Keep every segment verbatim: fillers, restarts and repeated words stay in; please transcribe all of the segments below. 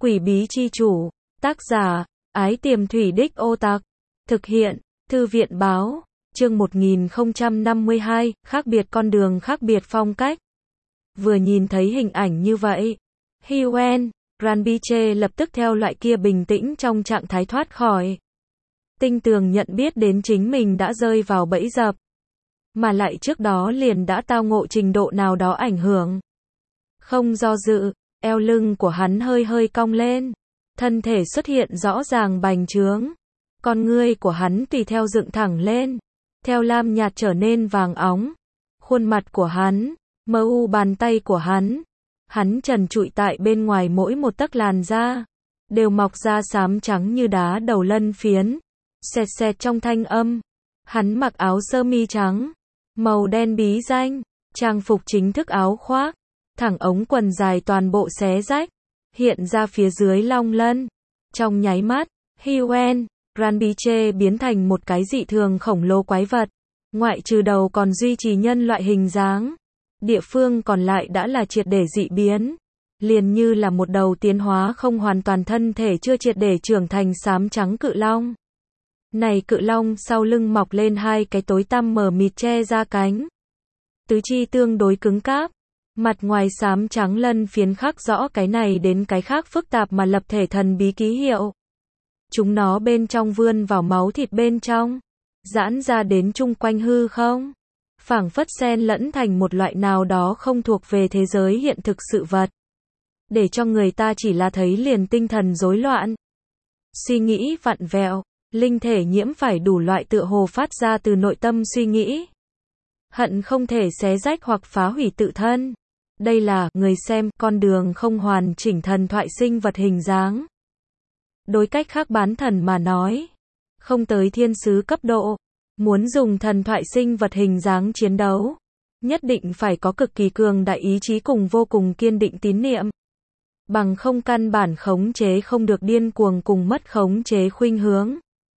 Quỷ bí chi chủ, tác giả, Ái Tiềm Thủy Đích Ô Tạc, thực hiện, Thư viện báo, chương một nghìn không trăm năm mươi hai, khác biệt con đường khác biệt phong cách. Vừa nhìn thấy hình ảnh như vậy, Hyen, Ranbiche lập tức theo loại kia bình tĩnh trong trạng thái thoát khỏi. Tinh tường nhận biết đến chính mình đã rơi vào bẫy dập, mà lại trước đó liền đã tao ngộ trình độ nào đó ảnh hưởng. Không do dự, eo lưng của hắn hơi hơi cong lên, thân thể xuất hiện rõ ràng bành trướng, con ngươi của hắn tùy theo dựng thẳng lên, theo lam nhạt trở nên vàng óng, khuôn mặt của hắn, mờ u bàn tay của hắn, hắn trần trụi tại bên ngoài mỗi một tấc làn da, đều mọc ra xám trắng như đá đầu lân phiến, xẹt xẹt trong thanh âm. Hắn mặc áo sơ mi trắng, màu đen bí danh, trang phục chính thức áo khoác, thẳng ống quần dài toàn bộ xé rách, hiện ra phía dưới long lân. Trong nháy mắt, Hyen, Ranbiche biến thành một cái dị thường khổng lồ quái vật, ngoại trừ đầu còn duy trì nhân loại hình dáng, địa phương còn lại đã là triệt để dị biến, liền như là một đầu tiến hóa không hoàn toàn thân thể chưa triệt để trưởng thành xám trắng cự long. Này cự long sau lưng mọc lên hai cái tối tăm mờ mịt che ra cánh, tứ chi tương đối cứng cáp, mặt ngoài xám trắng lân phiến khắc rõ cái này đến cái khác phức tạp mà lập thể thần bí ký hiệu. Chúng nó bên trong vươn vào máu thịt bên trong, giãn ra đến chung quanh hư không, phảng phất xen lẫn thành một loại nào đó không thuộc về thế giới hiện thực sự vật, để cho người ta chỉ là thấy liền tinh thần rối loạn, suy nghĩ vặn vẹo, linh thể nhiễm phải đủ loại tựa hồ phát ra từ nội tâm suy nghĩ, hận không thể xé rách hoặc phá hủy tự thân. Đây là, người xem, con đường không hoàn chỉnh thần thoại sinh vật hình dáng. Đối cách khác bán thần mà nói, không tới thiên sứ cấp độ, muốn dùng thần thoại sinh vật hình dáng chiến đấu, nhất định phải có cực kỳ cường đại ý chí cùng vô cùng kiên định tín niệm. Bằng không căn bản khống chế không được điên cuồng cùng mất khống chế khuynh hướng.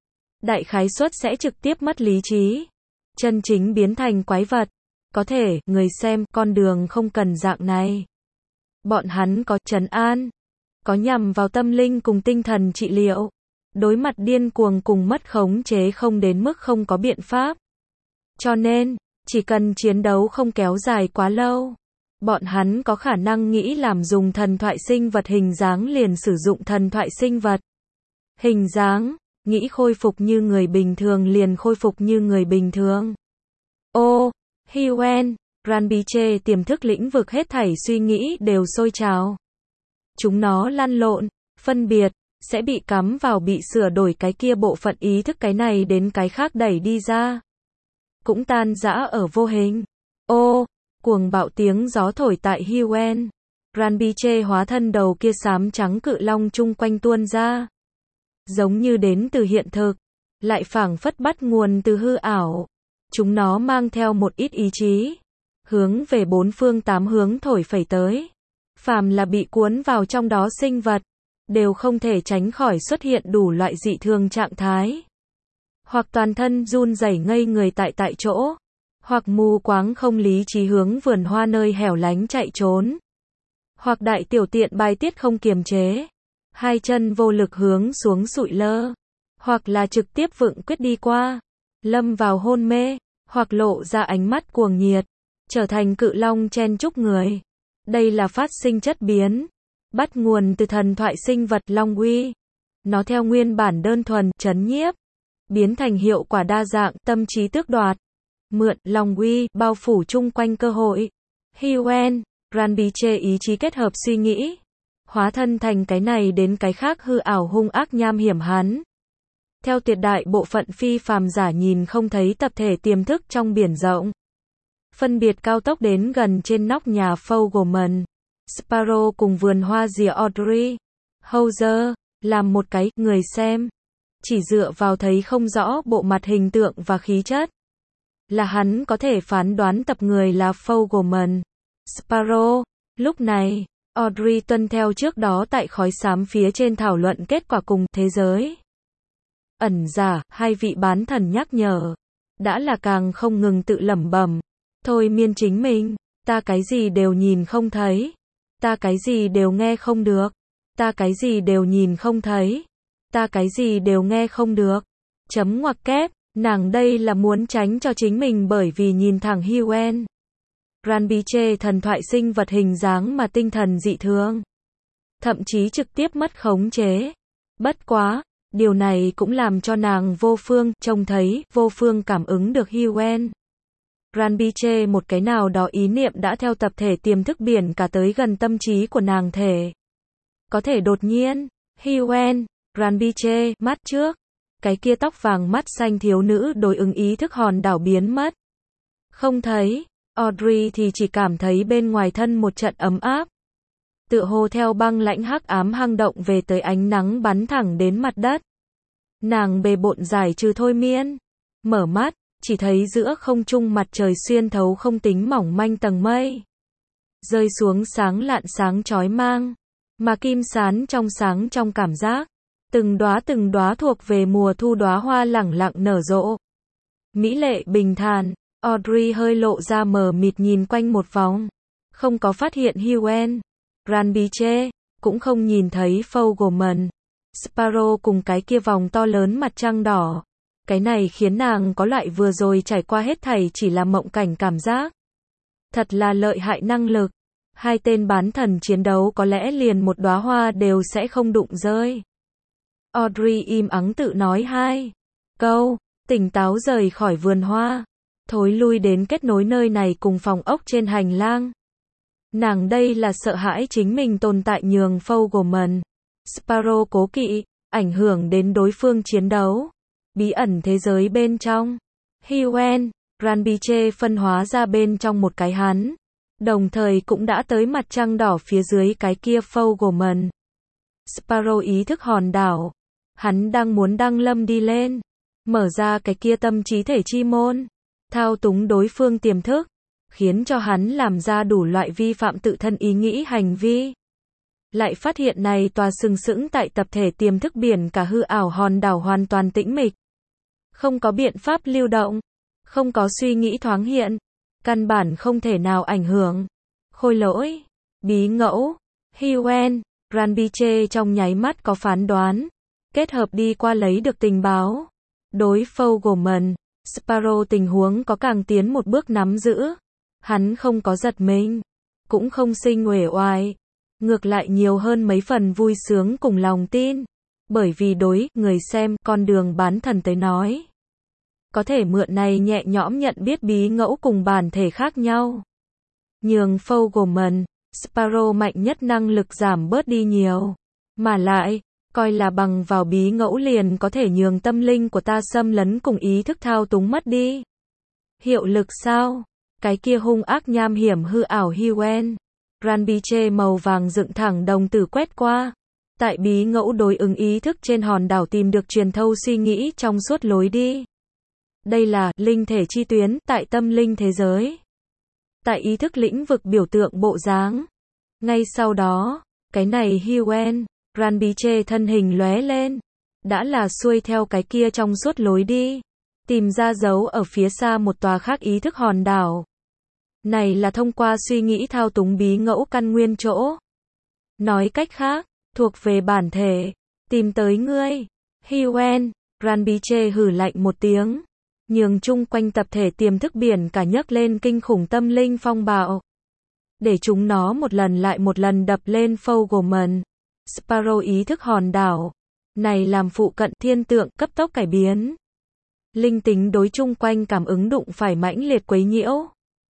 Đại khái suất sẽ trực tiếp mất lý trí, chân chính biến thành quái vật. Có thể, người xem, con đường không cần dạng này. Bọn hắn có trấn an, có nhằm vào tâm linh cùng tinh thần trị liệu. Đối mặt điên cuồng cùng mất khống chế không đến mức không có biện pháp. Cho nên, chỉ cần chiến đấu không kéo dài quá lâu, bọn hắn có khả năng nghĩ làm dùng thần thoại sinh vật hình dáng liền sử dụng thần thoại sinh vật hình dáng, nghĩ khôi phục như người bình thường liền khôi phục như người bình thường. Ô, Hyen, Ranbiche tiềm thức lĩnh vực hết thảy suy nghĩ đều sôi trào. Chúng nó lăn lộn, phân biệt, sẽ bị cắm vào bị sửa đổi cái kia bộ phận ý thức cái này đến cái khác đẩy đi ra. Cũng tan rã ở vô hình. Ô, cuồng bạo tiếng gió thổi tại Hyen, Ranbiche hóa thân đầu kia xám trắng cự long chung quanh tuôn ra. Giống như đến từ hiện thực, lại phảng phất bắt nguồn từ hư ảo. Chúng nó mang theo một ít ý chí, hướng về bốn phương tám hướng thổi phẩy tới. Phàm là bị cuốn vào trong đó sinh vật, đều không thể tránh khỏi xuất hiện đủ loại dị thường trạng thái. Hoặc toàn thân run rẩy ngây người tại tại chỗ, hoặc mù quáng không lý trí hướng vườn hoa nơi hẻo lánh chạy trốn. Hoặc đại tiểu tiện bài tiết không kiềm chế, hai chân vô lực hướng xuống sụi lơ, hoặc là trực tiếp vượng quyết đi qua, lâm vào hôn mê, hoặc lộ ra ánh mắt cuồng nhiệt, trở thành cự long chen chúc người. Đây là phát sinh chất biến, bắt nguồn từ thần thoại sinh vật long uy. Nó theo nguyên bản đơn thuần, trấn nhiếp, biến thành hiệu quả đa dạng, tâm trí tước đoạt, mượn, long uy, bao phủ chung quanh cơ hội. Hyen, Ranbiche ý chí kết hợp suy nghĩ, hóa thân thành cái này đến cái khác hư ảo hung ác nham hiểm hắn. Theo tuyệt đại bộ phận phi phàm giả nhìn không thấy tập thể tiềm thức trong biển rộng. Phân biệt cao tốc đến gần trên nóc nhà Fogelman, Sparrow cùng vườn hoa rìa Audrey Hauser, làm một cái, người xem. Chỉ dựa vào thấy không rõ bộ mặt hình tượng và khí chất, là hắn có thể phán đoán tập người là Fogelman, Sparrow. Lúc này, Audrey tuân theo trước đó tại khói xám phía trên thảo luận kết quả cùng thế giới. Ẩn giả, hai vị bán thần nhắc nhở. Đã là càng không ngừng tự lẩm bẩm. Thôi miên chính mình, ta cái gì đều nhìn không thấy. Ta cái gì đều nghe không được. Ta cái gì đều nhìn không thấy. Ta cái gì đều nghe không được. Chấm ngoặc kép, nàng đây là muốn tránh cho chính mình bởi vì nhìn thẳng Hwen. Ranbiche thần thoại sinh vật hình dáng mà tinh thần dị thường. Thậm chí trực tiếp mất khống chế. Bất quá, điều này cũng làm cho nàng vô phương trông thấy, vô phương cảm ứng được Hwen. Ranbiche một cái nào đó ý niệm đã theo tập thể tiềm thức biển cả tới gần tâm trí của nàng thể. Có thể đột nhiên, Hwen, Ranbiche, mắt trước, cái kia tóc vàng mắt xanh thiếu nữ đối ứng ý thức hòn đảo biến mất. Không thấy, Audrey thì chỉ cảm thấy bên ngoài thân một trận ấm áp. Tựa hồ theo băng lãnh hắc ám hang động về tới ánh nắng bắn thẳng đến mặt đất. Nàng bề bộn giải trừ thôi miên. Mở mắt, chỉ thấy giữa không trung mặt trời xuyên thấu không tính mỏng manh tầng mây. Rơi xuống sáng lạn sáng chói mang. Mà kim sán trong sáng trong cảm giác. Từng đóa từng đóa thuộc về mùa thu đóa hoa lẳng lặng nở rộ. Mỹ lệ bình thản, Audrey hơi lộ ra mờ mịt nhìn quanh một vòng. Không có phát hiện Hwen, Ranbiche, cũng không nhìn thấy Fogelman, Sparrow cùng cái kia vòng to lớn mặt trăng đỏ. Cái này khiến nàng có loại vừa rồi trải qua hết thảy chỉ là mộng cảnh cảm giác. Thật là lợi hại năng lực. Hai tên bán thần chiến đấu có lẽ liền một đóa hoa đều sẽ không đụng rơi. Audrey im ắng tự nói hai câu, tỉnh táo rời khỏi vườn hoa, thối lui đến kết nối nơi này cùng phòng ốc trên hành lang. Nàng đây là sợ hãi chính mình tồn tại nhường Fogelman, Sparrow cố kỵ, ảnh hưởng đến đối phương chiến đấu. Bí ẩn thế giới bên trong. Hwen, Ranbiche phân hóa ra bên trong một cái hắn. Đồng thời cũng đã tới mặt trăng đỏ phía dưới cái kia Fogelman. Sparrow ý thức hòn đảo. Hắn đang muốn đăng lâm đi lên. Mở ra cái kia tâm trí thể chi môn. Thao túng đối phương tiềm thức. Khiến cho hắn làm ra đủ loại vi phạm tự thân ý nghĩ hành vi. Lại phát hiện này tòa sừng sững tại tập thể tiềm thức biển cả hư ảo hòn đảo hoàn toàn tĩnh mịch. Không có biện pháp lưu động. Không có suy nghĩ thoáng hiện. Căn bản không thể nào ảnh hưởng. Khôi lỗi. Bí ngẫu. Hwen, Ranbiche trong nháy mắt có phán đoán. Kết hợp đi qua lấy được tình báo. Đối Fogelman, Sparrow tình huống có càng tiến một bước nắm giữ. Hắn không có giật mình. Cũng không sinh uể oải. Ngược lại nhiều hơn mấy phần vui sướng cùng lòng tin. Bởi vì đối người xem con đường bán thần tới nói. Có thể mượn này nhẹ nhõm nhận biết bí ngẫu cùng bản thể khác nhau. Nhường Fogelman, Sparrow mạnh nhất năng lực giảm bớt đi nhiều. Mà lại, coi là bằng vào bí ngẫu liền có thể nhường tâm linh của ta xâm lấn cùng ý thức thao túng mất đi. Hiệu lực sao? Cái kia hung ác nham hiểm hư ảo Hwen. Ranbiche màu vàng dựng thẳng đồng tử quét qua. Tại bí ngẫu đối ứng ý thức trên hòn đảo tìm được truyền thâu suy nghĩ trong suốt lối đi. Đây là linh thể chi tuyến tại tâm linh thế giới. Tại ý thức lĩnh vực biểu tượng bộ dáng. Ngay sau đó, cái này Hwen, Ranbiche thân hình lóe lên. Đã là xuôi theo cái kia trong suốt lối đi. Tìm ra dấu ở phía xa một tòa khác ý thức hòn đảo. Này là thông qua suy nghĩ thao túng bí ngẫu căn nguyên chỗ. Nói cách khác, thuộc về bản thể. Tìm tới ngươi. Hwen, Ranbiche hử lạnh một tiếng. Nhường chung quanh tập thể tiềm thức biển cả nhấc lên kinh khủng tâm linh phong bạo. Để chúng nó một lần lại một lần đập lên Fogelman, Sparrow ý thức hòn đảo. Này làm phụ cận thiên tượng cấp tốc cải biến. Linh tính đối chung quanh cảm ứng đụng phải mãnh liệt quấy nhiễu.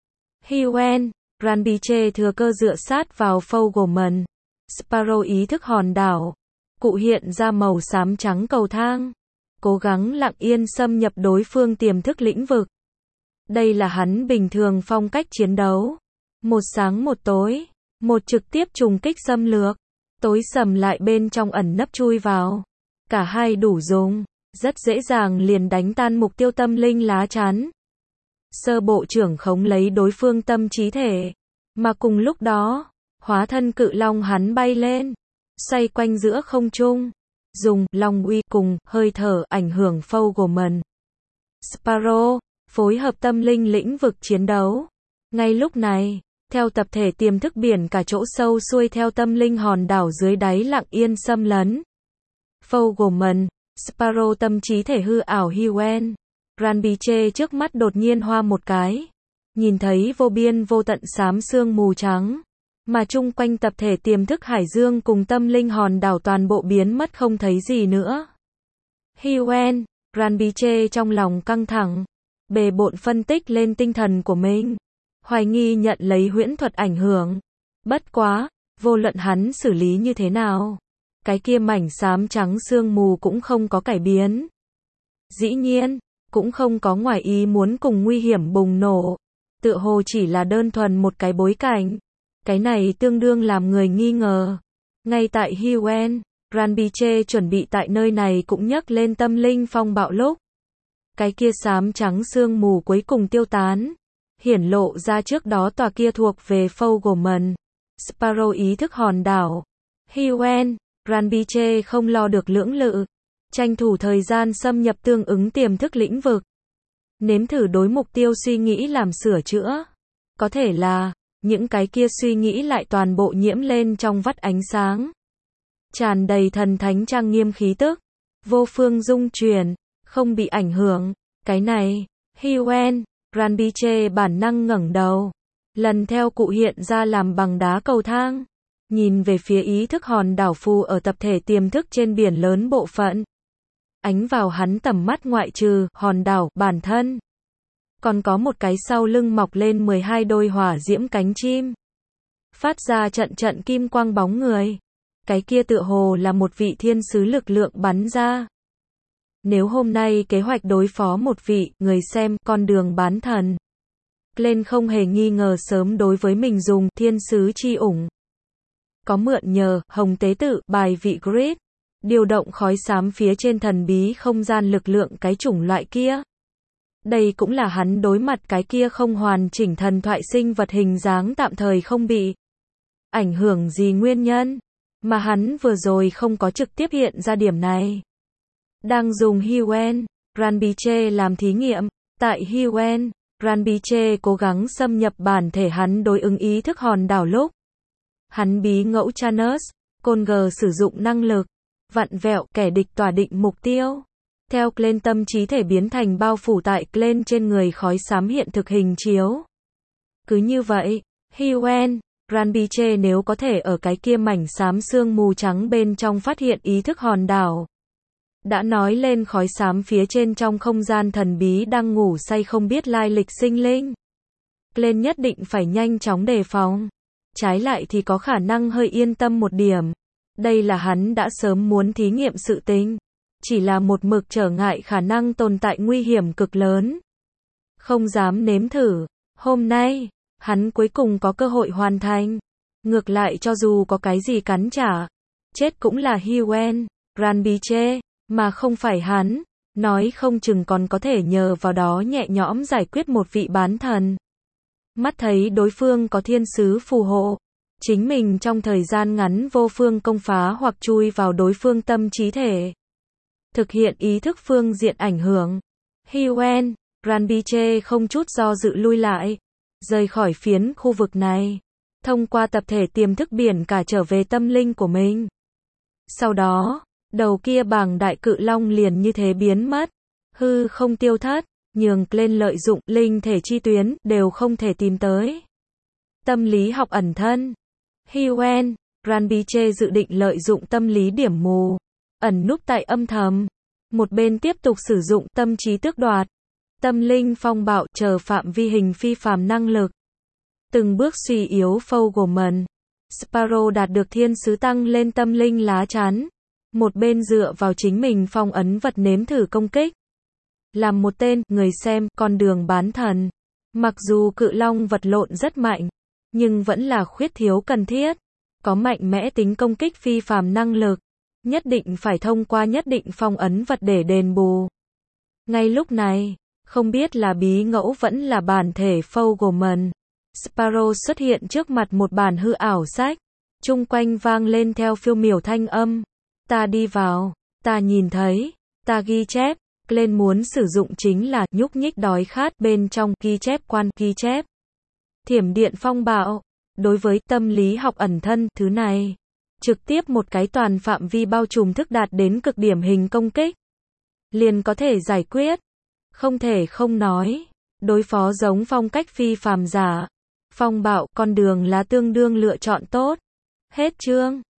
Hwen, Ranbiche thừa cơ dựa sát vào Fogelman, Sparrow ý thức hòn đảo. Cụ hiện ra màu xám trắng cầu thang. Cố gắng lặng yên xâm nhập đối phương tiềm thức lĩnh vực. Đây là hắn bình thường phong cách chiến đấu. Một sáng một tối, một trực tiếp trùng kích xâm lược, tối sầm lại bên trong ẩn nấp chui vào. Cả hai đủ dùng, rất dễ dàng liền đánh tan mục tiêu tâm linh lá chắn. Sơ bộ trưởng khống lấy đối phương tâm trí thể, mà cùng lúc đó, hóa thân cự long hắn bay lên, xoay quanh giữa không trung. Dùng long uy cùng hơi thở ảnh hưởng Fogelman, Sparrow, phối hợp tâm linh lĩnh vực chiến đấu. Ngay lúc này, theo tập thể tiềm thức biển cả chỗ sâu xuôi theo tâm linh hòn đảo dưới đáy lặng yên xâm lấn. Fogelman, Sparrow tâm trí thể hư ảo Hewen. Ranbiche trước mắt đột nhiên hoa một cái. Nhìn thấy vô biên vô tận xám sương mù trắng. Mà chung quanh tập thể tiềm thức hải dương cùng tâm linh hòn đảo toàn bộ biến mất không thấy gì nữa. Hewen, Ranbiche trong lòng căng thẳng. Bề bộn phân tích lên tinh thần của mình. Hoài nghi nhận lấy huyễn thuật ảnh hưởng. Bất quá, vô luận hắn xử lý như thế nào. Cái kia mảnh xám trắng sương mù cũng không có cải biến. Dĩ nhiên, cũng không có ngoài ý muốn cùng nguy hiểm bùng nổ. Tựa hồ chỉ là đơn thuần một cái bối cảnh. Cái này tương đương làm người nghi ngờ. Ngay tại Hewen, Ranbiche chuẩn bị tại nơi này cũng nhấc lên tâm linh phong bạo lúc. Cái kia xám trắng sương mù cuối cùng tiêu tán. Hiển lộ ra trước đó tòa kia thuộc về Fogelman. Sparrow ý thức hòn đảo. Hewen, Ranbiche không lo được lưỡng lự. Tranh thủ thời gian xâm nhập tương ứng tiềm thức lĩnh vực. Nếm thử đối mục tiêu suy nghĩ làm sửa chữa. Có thể là, những cái kia suy nghĩ lại toàn bộ nhiễm lên trong vắt ánh sáng. Tràn đầy thần thánh trang nghiêm khí tức. Vô phương dung chuyển, không bị ảnh hưởng. Cái này, Hewen, Ranbiche bản năng ngẩng đầu. Lần theo cụ hiện ra làm bằng đá cầu thang. Nhìn về phía ý thức hòn đảo phù ở tập thể tiềm thức trên biển lớn bộ phận. Ánh vào hắn tầm mắt ngoại trừ hòn đảo bản thân. Còn có một cái sau lưng mọc lên mười hai đôi hỏa diễm cánh chim. Phát ra trận trận kim quang bóng người. Cái kia tựa hồ là một vị thiên sứ lực lượng bắn ra. Nếu hôm nay kế hoạch đối phó một vị người xem con đường bán thần. Glenn không hề nghi ngờ sớm đối với mình dùng thiên sứ chi ủng. Có mượn nhờ hồng tế tự bài vị grid. Điều động khói xám phía trên thần bí không gian lực lượng cái chủng loại kia. Đây cũng là hắn đối mặt cái kia không hoàn chỉnh thần thoại sinh vật hình dáng tạm thời không bị ảnh hưởng gì nguyên nhân. Mà hắn vừa rồi không có trực tiếp hiện ra điểm này. Đang dùng Hewen, Ranbiche làm thí nghiệm. Tại Hewen, Ranbiche cố gắng xâm nhập bản thể hắn đối ứng ý thức hòn đảo lúc. Hắn bí ngẫu Chanus, Conger sử dụng năng lực. Vặn vẹo kẻ địch tỏa định mục tiêu. Theo Glenn tâm trí thể biến thành bao phủ tại Glenn trên người khói xám hiện thực hình chiếu. Cứ như vậy, Hewen, Ranbiche nếu có thể ở cái kia mảnh xám sương mù trắng bên trong phát hiện ý thức hòn đảo. Đã nói lên khói xám phía trên trong không gian thần bí đang ngủ say không biết lai lịch sinh linh. Glenn nhất định phải nhanh chóng đề phòng. Trái lại thì có khả năng hơi yên tâm một điểm. Đây là hắn đã sớm muốn thí nghiệm sự tình. Chỉ là một mực trở ngại khả năng tồn tại nguy hiểm cực lớn. Không dám nếm thử. Hôm nay, hắn cuối cùng có cơ hội hoàn thành. Ngược lại cho dù có cái gì cắn trả. Chết cũng là Hewen, Ranbiche, mà không phải hắn. Nói không chừng còn có thể nhờ vào đó nhẹ nhõm giải quyết một vị bán thần. Mắt thấy đối phương có thiên sứ phù hộ. Chính mình trong thời gian ngắn vô phương công phá hoặc chui vào đối phương tâm trí thể. Thực hiện ý thức phương diện ảnh hưởng. Hewen, Ranbiche không chút do dự lui lại. Rời khỏi phiến khu vực này. Thông qua tập thể tiềm thức biển cả trở về tâm linh của mình. Sau đó, đầu kia bảng đại cự long liền như thế biến mất. Hư không tiêu thất. Nhường lên lợi dụng linh thể chi tuyến đều không thể tìm tới. Tâm lý học ẩn thân. Hewen, Ranbiche dự định lợi dụng tâm lý điểm mù, ẩn núp tại âm thầm. Một bên tiếp tục sử dụng tâm trí tước đoạt, tâm linh phong bạo chờ phạm vi hình phi phàm năng lực. Từng bước suy yếu Fogelman. Sparrow đạt được thiên sứ tăng lên tâm linh lá chắn. Một bên dựa vào chính mình phong ấn vật nếm thử công kích. Làm một tên, người xem, con đường bán thần. Mặc dù cự long vật lộn rất mạnh, nhưng vẫn là khuyết thiếu cần thiết. Có mạnh mẽ tính công kích phi phàm năng lực. Nhất định phải thông qua nhất định phong ấn vật để đền bù. Ngay lúc này, không biết là bí ngẫu vẫn là bản thể Fogelman. Sparrow xuất hiện trước mặt một bản hư ảo sách. Chung quanh vang lên theo phiêu miểu thanh âm. Ta đi vào, ta nhìn thấy, ta ghi chép. Glenn muốn sử dụng chính là nhúc nhích đói khát bên trong ghi chép quan ghi chép. Thiểm điện phong bạo. Đối với tâm lý học ẩn thân, thứ này trực tiếp một cái toàn phạm vi bao trùm thức đạt đến cực điểm hình công kích liền có thể giải quyết. Không thể không nói, đối phó giống phong cách phi phàm giả, phong bạo, con đường là tương đương lựa chọn tốt. Hết chương.